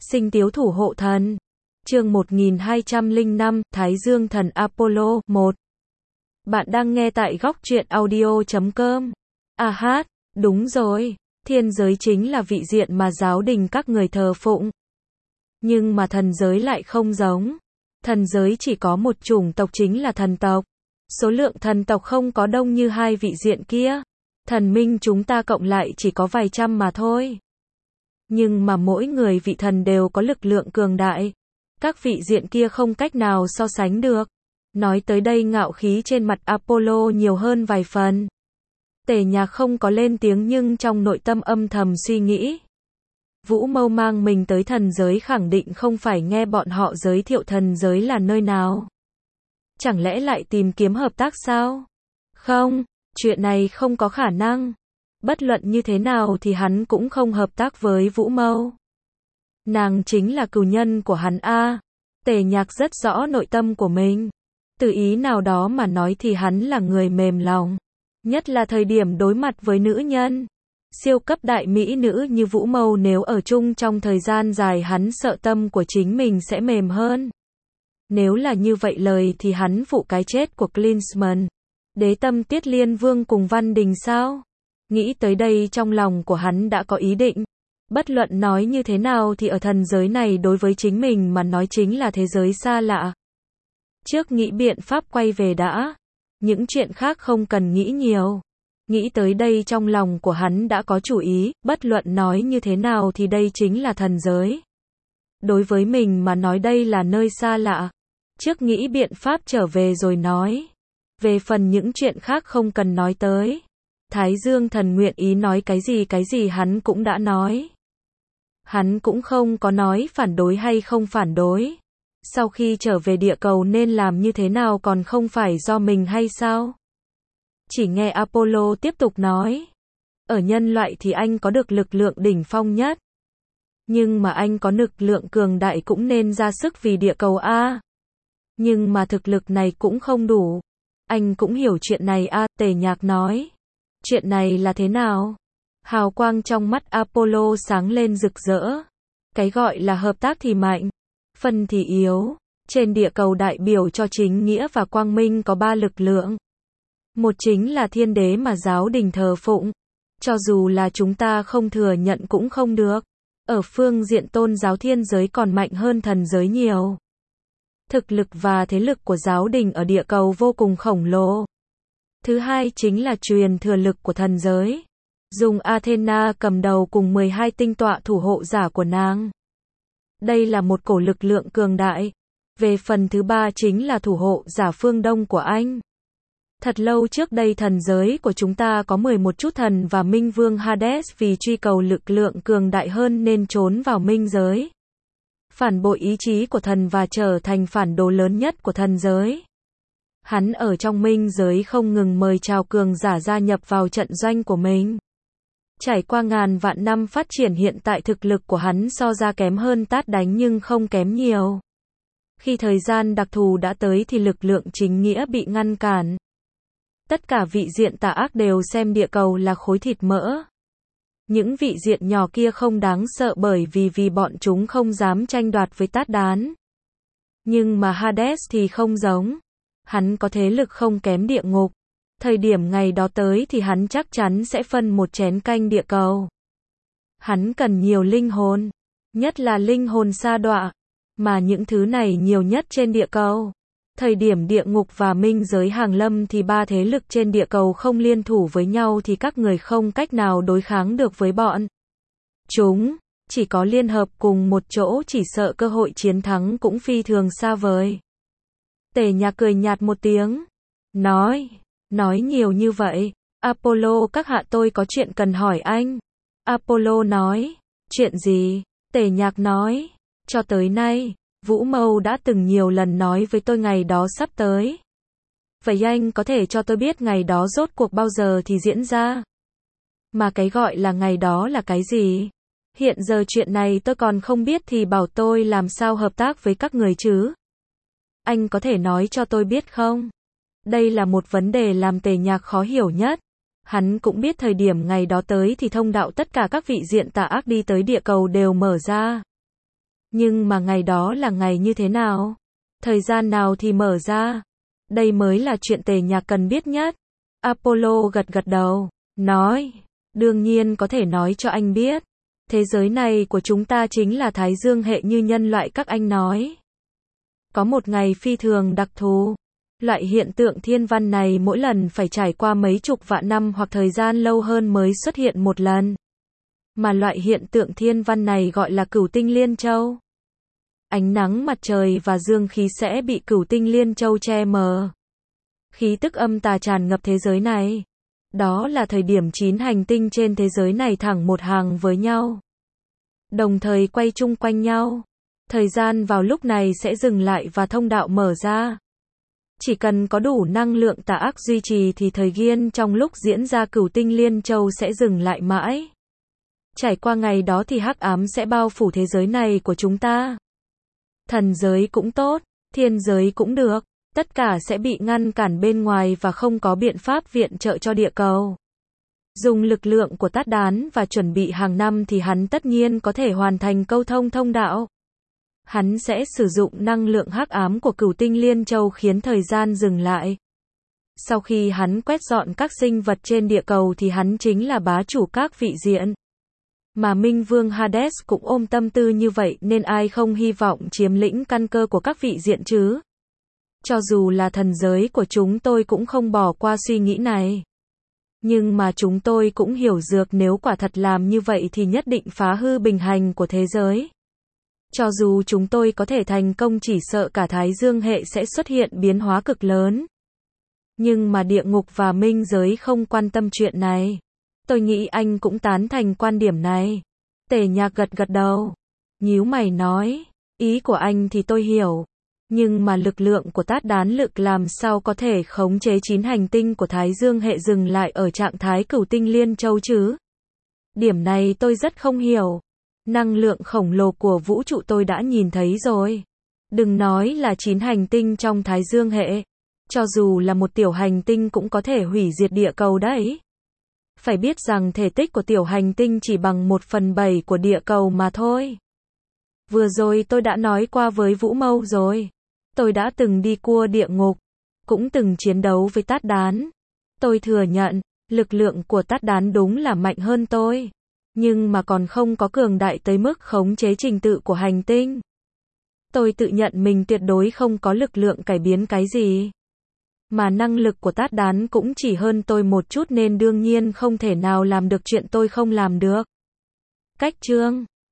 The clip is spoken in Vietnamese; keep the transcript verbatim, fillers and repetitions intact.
Sinh tiếu thủ hộ thần. Chương một nghìn hai trăm lẻ năm, Thái Dương thần Apollo, một. Bạn đang nghe tại góc truyện audio chấm com. À hát, đúng rồi, thiên giới chính là vị diện mà giáo đình các người thờ phụng. Nhưng mà thần giới lại không giống. Thần giới chỉ có một chủng tộc chính là thần tộc. Số lượng thần tộc không có đông như hai vị diện kia. Thần minh chúng ta cộng lại chỉ có vài trăm mà thôi. Nhưng mà mỗi người vị thần đều có lực lượng cường đại. Các vị diện kia không cách nào so sánh được. Nói tới đây ngạo khí trên mặt Apollo nhiều hơn vài phần. Tề Nhạc không có lên tiếng nhưng trong nội tâm âm thầm suy nghĩ. Vũ Mâu mang mình tới thần giới khẳng định không phải nghe bọn họ giới thiệu thần giới là nơi nào. Chẳng lẽ lại tìm kiếm hợp tác sao? Không, chuyện này không có khả năng. Bất luận như thế nào thì hắn cũng không hợp tác với Vũ Mâu. Nàng chính là cừu nhân của hắn a. Tề Nhạc rất rõ nội tâm của mình. Từ ý nào đó mà nói thì hắn là người mềm lòng. Nhất là thời điểm đối mặt với nữ nhân. Siêu cấp đại mỹ nữ như Vũ Mâu nếu ở chung trong thời gian dài hắn sợ tâm của chính mình sẽ mềm hơn. Nếu là như vậy lời thì hắn phụ cái chết của Klinsmann. Đế tâm Tiết Liên Vương cùng Văn Đình sao? Nghĩ tới đây trong lòng của hắn đã có ý định. Bất luận nói như thế nào thì ở thần giới này đối với chính mình mà nói chính là thế giới xa lạ. Trước nghĩ biện pháp quay về đã. Những chuyện khác không cần nghĩ nhiều. Nghĩ tới đây trong lòng của hắn đã có chủ ý, bất luận nói như thế nào thì đây chính là thần giới. Đối với mình mà nói đây là nơi xa lạ. Trước nghĩ biện pháp trở về rồi nói. Về phần những chuyện khác không cần nói tới. Thái Dương thần nguyện ý nói cái gì cái gì hắn cũng đã nói. Hắn cũng không có nói phản đối hay không phản đối. Sau khi trở về địa cầu nên làm như thế nào còn không phải do mình hay sao? Chỉ nghe Apollo tiếp tục nói. Ở nhân loại thì anh có được lực lượng đỉnh phong nhất. Nhưng mà anh có lực lượng cường đại cũng nên ra sức vì địa cầu a. Nhưng mà thực lực này cũng không đủ. Anh cũng hiểu chuyện này a, Tề Nhạc nói. Chuyện này là thế nào? Hào quang trong mắt Apollo sáng lên rực rỡ. Cái gọi là hợp tác thì mạnh, phân thì yếu. Trên địa cầu đại biểu cho chính nghĩa và quang minh có ba lực lượng. Một chính là thiên đế mà giáo đình thờ phụng. Cho dù là chúng ta không thừa nhận cũng không được. Ở phương diện tôn giáo thiên giới còn mạnh hơn thần giới nhiều. Thực lực và thế lực của giáo đình ở địa cầu vô cùng khổng lồ. Thứ hai chính là truyền thừa lực của thần giới. Dùng Athena cầm đầu cùng mười hai tinh tọa thủ hộ giả của nàng. Đây là một cổ lực lượng cường đại. Về phần thứ ba chính là thủ hộ giả phương Đông của anh. Thật lâu trước đây thần giới của chúng ta có mười một chút thần và Minh Vương Hades vì truy cầu lực lượng cường đại hơn nên trốn vào minh giới. Phản bội ý chí của thần và trở thành phản đồ lớn nhất của thần giới. Hắn ở trong minh giới không ngừng mời chào cường giả gia nhập vào trận doanh của mình. Trải qua ngàn vạn năm phát triển hiện tại thực lực của hắn so ra kém hơn Tát Đánh nhưng không kém nhiều. Khi thời gian đặc thù đã tới thì lực lượng chính nghĩa bị ngăn cản. Tất cả vị diện tà ác đều xem địa cầu là khối thịt mỡ. Những vị diện nhỏ kia không đáng sợ bởi vì vì bọn chúng không dám tranh đoạt với Tát Đán. Nhưng mà Hades thì không giống. Hắn có thế lực không kém địa ngục. Thời điểm ngày đó tới thì hắn chắc chắn sẽ phân một chén canh địa cầu. Hắn cần nhiều linh hồn. Nhất là linh hồn sa đọa. Mà những thứ này nhiều nhất trên địa cầu. Thời điểm địa ngục và minh giới hàng lâm thì ba thế lực trên địa cầu không liên thủ với nhau thì các người không cách nào đối kháng được với bọn chúng. Chỉ có liên hợp cùng một chỗ chỉ sợ cơ hội chiến thắng cũng phi thường xa vời. Tề Nhạc cười nhạt một tiếng. Nói, nói nhiều như vậy. Apollo các hạ tôi có chuyện cần hỏi anh. Apollo nói, chuyện gì? Tề Nhạc nói, cho tới nay, Vũ Mâu đã từng nhiều lần nói với tôi ngày đó sắp tới. Vậy anh có thể cho tôi biết ngày đó rốt cuộc bao giờ thì diễn ra? Mà cái gọi là ngày đó là cái gì? Hiện giờ chuyện này tôi còn không biết thì bảo tôi làm sao hợp tác với các người chứ? Anh có thể nói cho tôi biết không? Đây là một vấn đề làm Tề Nhạc khó hiểu nhất. Hắn cũng biết thời điểm ngày đó tới thì thông đạo tất cả các vị diện tà ác đi tới địa cầu đều mở ra. Nhưng mà ngày đó là ngày như thế nào? Thời gian nào thì mở ra? Đây mới là chuyện Tề Nhạc cần biết nhất. Apollo gật gật đầu, nói, đương nhiên có thể nói cho anh biết. Thế giới này của chúng ta chính là Thái Dương hệ như nhân loại các anh nói. Có một ngày phi thường đặc thù. Loại hiện tượng thiên văn này mỗi lần phải trải qua mấy chục vạn năm hoặc thời gian lâu hơn mới xuất hiện một lần. Mà loại hiện tượng thiên văn này gọi là cửu tinh liên châu. Ánh nắng mặt trời và dương khí sẽ bị cửu tinh liên châu che mờ. Khí tức âm tà tràn ngập thế giới này. Đó là thời điểm chín hành tinh trên thế giới này thẳng một hàng với nhau. Đồng thời quay chung quanh nhau. Thời gian vào lúc này sẽ dừng lại và thông đạo mở ra. Chỉ cần có đủ năng lượng tà ác duy trì thì thời gian trong lúc diễn ra cửu tinh liên châu sẽ dừng lại mãi. Trải qua ngày đó thì hắc ám sẽ bao phủ thế giới này của chúng ta. Thần giới cũng tốt, thiên giới cũng được, tất cả sẽ bị ngăn cản bên ngoài và không có biện pháp viện trợ cho địa cầu. Dùng lực lượng của Tát Đán và chuẩn bị hàng năm thì hắn tất nhiên có thể hoàn thành câu thông thông đạo. Hắn sẽ sử dụng năng lượng hắc ám của cửu tinh liên châu khiến thời gian dừng lại. Sau khi hắn quét dọn các sinh vật trên địa cầu thì hắn chính là bá chủ các vị diện. Mà Minh Vương Hades cũng ôm tâm tư như vậy nên ai không hy vọng chiếm lĩnh căn cơ của các vị diện chứ. Cho dù là thần giới của chúng tôi cũng không bỏ qua suy nghĩ này. Nhưng mà chúng tôi cũng hiểu dược nếu quả thật làm như vậy thì nhất định phá hư bình hành của thế giới. Cho dù chúng tôi có thể thành công chỉ sợ cả Thái Dương hệ sẽ xuất hiện biến hóa cực lớn. Nhưng mà địa ngục và minh giới không quan tâm chuyện này. Tôi nghĩ anh cũng tán thành quan điểm này. Tề Nhạc gật gật đầu. Nhíu mày nói, ý của anh thì tôi hiểu. Nhưng mà lực lượng của Tát Đán lực làm sao có thể khống chế chín hành tinh của Thái Dương hệ dừng lại ở trạng thái cửu tinh liên châu chứ? Điểm này tôi rất không hiểu. Năng lượng khổng lồ của vũ trụ tôi đã nhìn thấy rồi. Đừng nói là chín hành tinh trong Thái Dương hệ. Cho dù là một tiểu hành tinh cũng có thể hủy diệt địa cầu đấy. Phải biết rằng thể tích của tiểu hành tinh chỉ bằng một phần bảy của địa cầu mà thôi. Vừa rồi tôi đã nói qua với Vũ Mâu rồi. Tôi đã từng đi qua địa ngục. Cũng từng chiến đấu với Tát Đán. Tôi thừa nhận, lực lượng của Tát Đán đúng là mạnh hơn tôi. Nhưng mà còn không có cường đại tới mức khống chế trình tự của hành tinh. Tôi tự nhận mình tuyệt đối không có lực lượng cải biến cái gì. Mà năng lực của Tát Đán cũng chỉ hơn tôi một chút nên đương nhiên không thể nào làm được chuyện tôi không làm được. Cách chương